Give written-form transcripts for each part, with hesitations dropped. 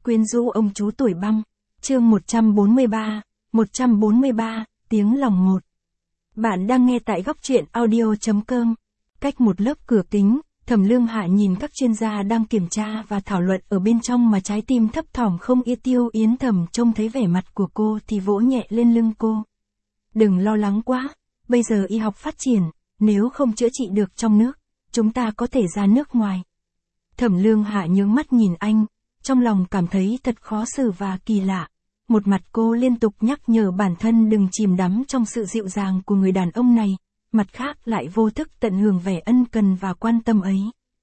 Quyến rũ ông chú tuổi băng. Chương 143, tiếng lòng một. Bạn đang nghe tại góc truyện audio.com. Cách một lớp cửa kính, Thẩm Lương Hạ nhìn các chuyên gia đang kiểm tra và thảo luận ở bên trong mà trái tim thấp thỏm không yên. Tiêu Yến Thầm trông thấy vẻ mặt của cô thì vỗ nhẹ lên lưng cô. Đừng lo lắng quá, bây giờ y học phát triển, nếu không chữa trị được trong nước, chúng ta có thể ra nước ngoài. Thẩm Lương Hạ nhướng mắt nhìn anh, trong lòng cảm thấy thật khó xử và kỳ lạ. Một mặt cô liên tục nhắc nhở bản thân đừng chìm đắm trong sự dịu dàng của người đàn ông này, mặt khác lại vô thức tận hưởng vẻ ân cần và quan tâm ấy.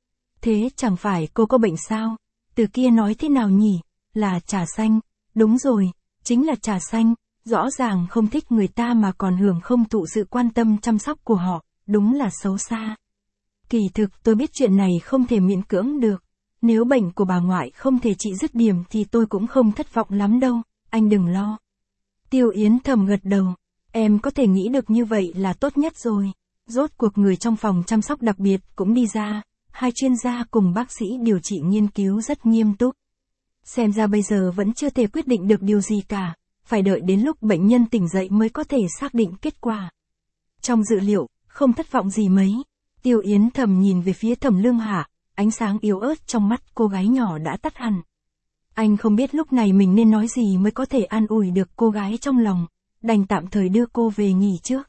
Thế chẳng phải cô có bệnh sao? Từ kia nói thế nào nhỉ? Là trà xanh. Đúng rồi, chính là trà xanh, rõ ràng không thích người ta mà còn hưởng không thụ sự quan tâm chăm sóc của họ, đúng là xấu xa. Kỳ thực tôi biết chuyện này không thể miễn cưỡng được. Nếu bệnh của bà ngoại không thể trị dứt điểm thì tôi cũng không thất vọng lắm đâu, anh đừng lo. Tiêu Yến Thầm gật đầu, em có thể nghĩ được như vậy là tốt nhất rồi. Rốt cuộc người trong phòng chăm sóc đặc biệt cũng đi ra, hai chuyên gia cùng bác sĩ điều trị nghiên cứu rất nghiêm túc. Xem ra bây giờ vẫn chưa thể quyết định được điều gì cả, phải đợi đến lúc bệnh nhân tỉnh dậy mới có thể xác định kết quả. Trong dự liệu, không thất vọng gì mấy. Tiêu Yến Thầm nhìn về phía Thẩm Lương Hạ, ánh sáng yếu ớt trong mắt cô gái nhỏ đã tắt hẳn. Anh không biết lúc này mình nên nói gì mới có thể an ủi được cô gái trong lòng, đành tạm thời đưa cô về nghỉ trước.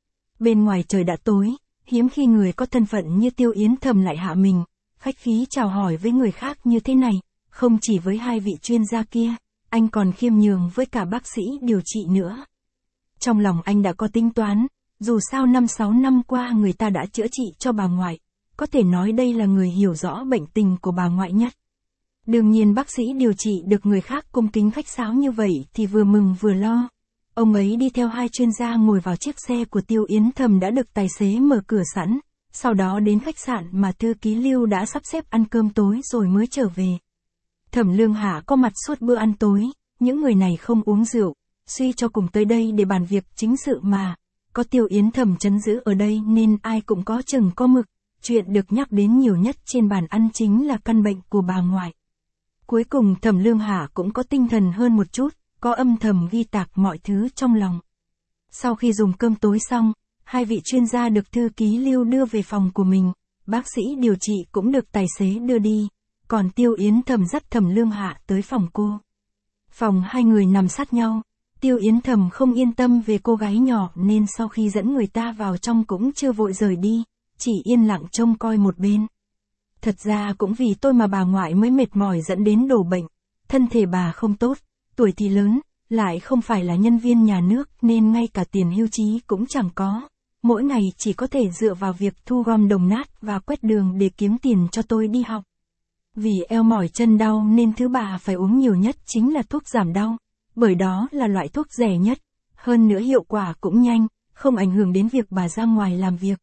Bên ngoài trời đã tối, hiếm khi người có thân phận như Tiêu Yến Thầm lại hạ mình, khách khí chào hỏi với người khác như thế này, không chỉ với hai vị chuyên gia kia, anh còn khiêm nhường với cả bác sĩ điều trị nữa. Trong lòng anh đã có tính toán, dù sao 5-6 năm qua người ta đã chữa trị cho bà ngoại, có thể nói đây là người hiểu rõ bệnh tình của bà ngoại nhất. Đương nhiên bác sĩ điều trị được người khác cung kính khách sáo như vậy thì vừa mừng vừa lo. Ông ấy đi theo hai chuyên gia ngồi vào chiếc xe của Tiêu Yến Thầm đã được tài xế mở cửa sẵn, sau đó đến khách sạn mà thư ký Lưu đã sắp xếp ăn cơm tối rồi mới trở về. Thẩm Lương Hạ có mặt suốt bữa ăn tối, những người này không uống rượu, suy cho cùng tới đây để bàn việc chính sự mà. Có Tiêu Yến Thầm trấn giữ ở đây nên ai cũng có chừng có mực, chuyện được nhắc đến nhiều nhất trên bàn ăn chính là căn bệnh của bà ngoại. Cuối cùng Thẩm Lương Hạ cũng có tinh thần hơn một chút, có âm thầm ghi tạc mọi thứ trong lòng. Sau khi dùng cơm tối xong, hai vị chuyên gia được thư ký Lưu đưa về phòng của mình, bác sĩ điều trị cũng được tài xế đưa đi, còn Tiêu Yến Thầm dắt Thẩm Lương Hạ tới phòng cô. Phòng hai người nằm sát nhau, Tiêu Yến Thầm không yên tâm về cô gái nhỏ nên sau khi dẫn người ta vào trong cũng chưa vội rời đi, chỉ yên lặng trông coi một bên. Thật ra cũng vì tôi mà bà ngoại mới mệt mỏi dẫn đến đổ bệnh, thân thể bà không tốt, tuổi thì lớn, lại không phải là nhân viên nhà nước nên ngay cả tiền hưu trí cũng chẳng có, mỗi ngày chỉ có thể dựa vào việc thu gom đồng nát và quét đường để kiếm tiền cho tôi đi học. Vì eo mỏi chân đau nên thứ bà phải uống nhiều nhất chính là thuốc giảm đau, bởi đó là loại thuốc rẻ nhất, hơn nữa hiệu quả cũng nhanh, không ảnh hưởng đến việc bà ra ngoài làm việc.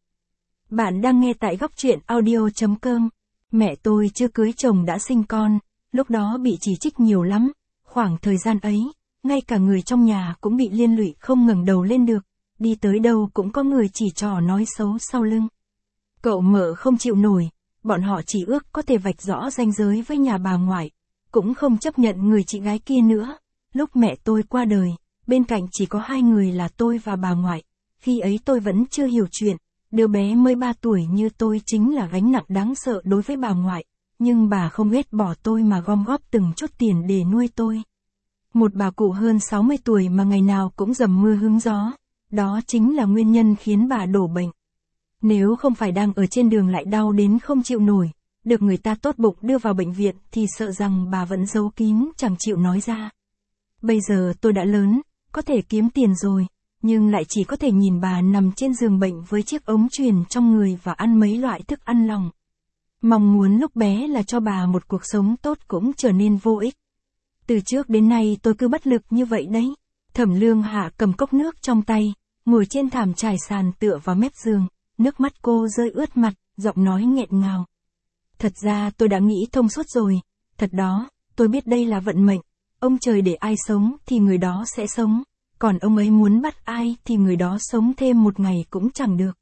Bạn đang nghe tại góc truyện audio.com. Mẹ tôi chưa cưới chồng đã sinh con, lúc đó bị chỉ trích nhiều lắm, khoảng thời gian ấy, ngay cả người trong nhà cũng bị liên lụy không ngẩng đầu lên được, đi tới đâu cũng có người chỉ trỏ nói xấu sau lưng. Cậu mợ không chịu nổi, bọn họ chỉ ước có thể vạch rõ ranh giới với nhà bà ngoại, cũng không chấp nhận người chị gái kia nữa. Lúc mẹ tôi qua đời, bên cạnh chỉ có hai người là tôi và bà ngoại, khi ấy tôi vẫn chưa hiểu chuyện. Đứa bé mới 3 tuổi như tôi chính là gánh nặng đáng sợ đối với bà ngoại, nhưng bà không ghét bỏ tôi mà gom góp từng chút tiền để nuôi tôi. Một bà cụ hơn 60 tuổi mà ngày nào cũng dầm mưa hứng gió, đó chính là nguyên nhân khiến bà đổ bệnh. Nếu không phải đang ở trên đường lại đau đến không chịu nổi, được người ta tốt bụng đưa vào bệnh viện thì sợ rằng bà vẫn giấu kín chẳng chịu nói ra. Bây giờ tôi đã lớn, có thể kiếm tiền rồi, nhưng lại chỉ có thể nhìn bà nằm trên giường bệnh với chiếc ống truyền trong người và ăn mấy loại thức ăn lỏng. Mong muốn lúc bé là cho bà một cuộc sống tốt cũng trở nên vô ích. Từ trước đến nay tôi cứ bất lực như vậy đấy. Thẩm Lương Hạ cầm cốc nước trong tay, ngồi trên thảm trải sàn tựa vào mép giường, nước mắt cô rơi ướt mặt, giọng nói nghẹn ngào. Thật ra tôi đã nghĩ thông suốt rồi, thật đó, tôi biết đây là vận mệnh, ông trời để ai sống thì người đó sẽ sống. Còn ông ấy muốn bắt ai thì người đó sống thêm một ngày cũng chẳng được.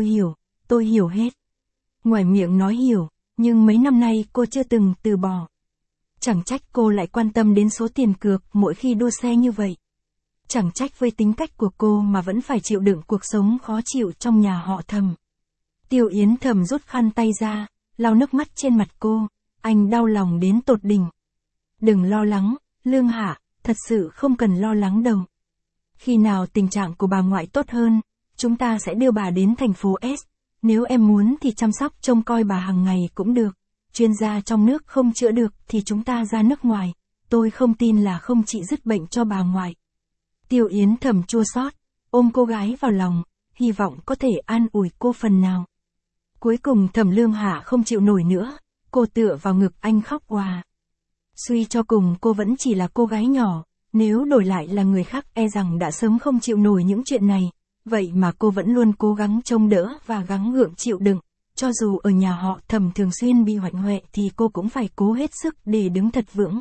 Tôi hiểu hết. Ngoài miệng nói hiểu, nhưng mấy năm nay cô chưa từng từ bỏ. Chẳng trách cô lại quan tâm đến số tiền cược mỗi khi đua xe như vậy. Chẳng trách với tính cách của cô mà vẫn phải chịu đựng cuộc sống khó chịu trong nhà họ Thẩm. Tiêu Yến Thẩm rút khăn tay ra, lau nước mắt trên mặt cô, anh đau lòng đến tột đỉnh. Đừng lo lắng, Lương Hạ, thật sự không cần lo lắng đâu. Khi nào tình trạng của bà ngoại tốt hơn, chúng ta sẽ đưa bà đến thành phố S. Nếu em muốn thì chăm sóc trông coi bà hàng ngày cũng được. Chuyên gia trong nước không chữa được thì chúng ta ra nước ngoài. Tôi không tin là không trị dứt bệnh cho bà ngoại. Tiêu Yến Thẩm chua xót, ôm cô gái vào lòng, hy vọng có thể an ủi cô phần nào. Cuối cùng Thẩm Lương Hạ không chịu nổi nữa, cô tựa vào ngực anh khóc òa. Suy cho cùng cô vẫn chỉ là cô gái nhỏ, nếu đổi lại là người khác e rằng đã sớm không chịu nổi những chuyện này, vậy mà cô vẫn luôn cố gắng trông đỡ và gắng gượng chịu đựng, cho dù ở nhà họ Thẩm thường xuyên bị hoạnh hoẹ thì cô cũng phải cố hết sức để đứng thật vững.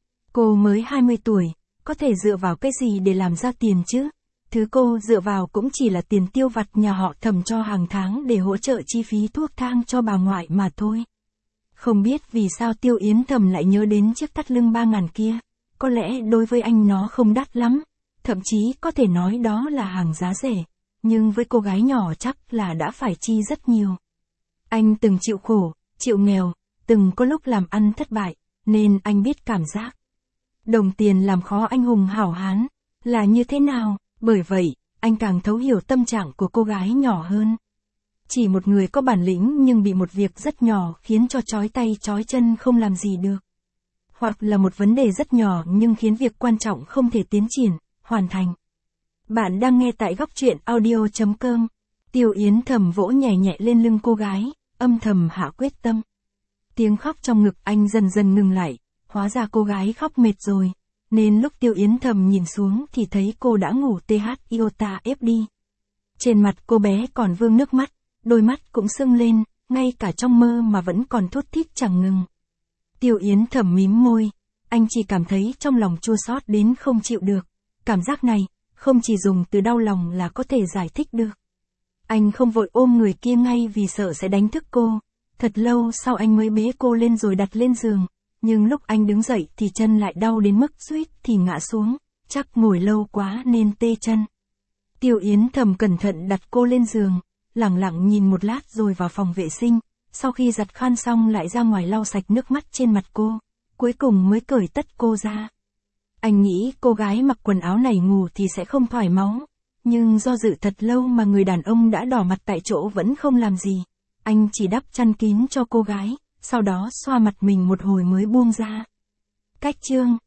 Cô mới 20 tuổi, có thể dựa vào cái gì để làm ra tiền chứ? Thứ cô dựa vào cũng chỉ là tiền tiêu vặt nhà họ Thẩm cho hàng tháng để hỗ trợ chi phí thuốc thang cho bà ngoại mà thôi. Không biết vì sao Tiêu Yến Thẩm lại nhớ đến chiếc thắt lưng 3.000 kia, có lẽ đối với anh nó không đắt lắm, thậm chí có thể nói đó là hàng giá rẻ, nhưng với cô gái nhỏ chắc là đã phải chi rất nhiều. Anh từng chịu khổ, chịu nghèo, từng có lúc làm ăn thất bại, nên anh biết cảm giác đồng tiền làm khó anh hùng hảo hán là như thế nào, bởi vậy, anh càng thấu hiểu tâm trạng của cô gái nhỏ hơn. Chỉ một người có bản lĩnh nhưng bị một việc rất nhỏ khiến cho chói tay chói chân không làm gì được. Hoặc là một vấn đề rất nhỏ nhưng khiến việc quan trọng không thể tiến triển, hoàn thành. Bạn đang nghe tại góc truyện audio.com. Tiêu Yến Thẩm vỗ nhẹ nhẹ lên lưng cô gái, âm thầm hạ quyết tâm. Tiếng khóc trong ngực anh dần dần ngừng lại, hóa ra cô gái khóc mệt rồi, nên lúc Tiêu Yến Thẩm nhìn xuống thì thấy cô đã ngủ iota ép đi. Trên mặt cô bé còn vương nước mắt, đôi mắt cũng sưng lên, ngay cả trong mơ mà vẫn còn thút thít chẳng ngừng. Tiêu Yến Thẩm mím môi, anh chỉ cảm thấy trong lòng chua xót đến không chịu được. Cảm giác này, không chỉ dùng từ đau lòng là có thể giải thích được. Anh không vội ôm người kia ngay vì sợ sẽ đánh thức cô. Thật lâu sau anh mới bế cô lên rồi đặt lên giường. Nhưng lúc anh đứng dậy thì chân lại đau đến mức suýt thì ngã xuống. Chắc ngồi lâu quá nên tê chân. Tiêu Yến Thẩm cẩn thận đặt cô lên giường, lẳng lặng nhìn một lát rồi vào phòng vệ sinh. Sau khi giặt khăn xong lại ra ngoài lau sạch nước mắt trên mặt cô. Cuối cùng mới cởi tất cô ra. Anh nghĩ cô gái mặc quần áo này ngủ thì sẽ không thoải máu. Nhưng do dự thật lâu mà người đàn ông đã đỏ mặt tại chỗ vẫn không làm gì. Anh chỉ đắp chăn kín cho cô gái, sau đó xoa mặt mình một hồi mới buông ra. Cách chương